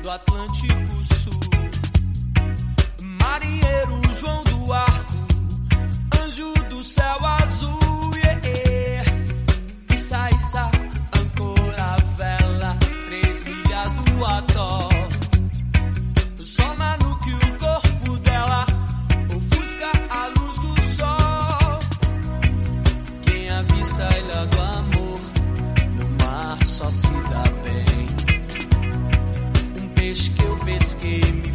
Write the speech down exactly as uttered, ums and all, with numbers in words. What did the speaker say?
do Atlântico Sul. Marinheiro João do Arco, anjo do céu azul, yeah, yeah. Issa, issa, ancora a vela, três milhas do atol. Só na nuque o corpo dela ofusca a luz do sol. Quem avista a ilha do amor, no mar só se dá bem. Um peixe que eu pesquei me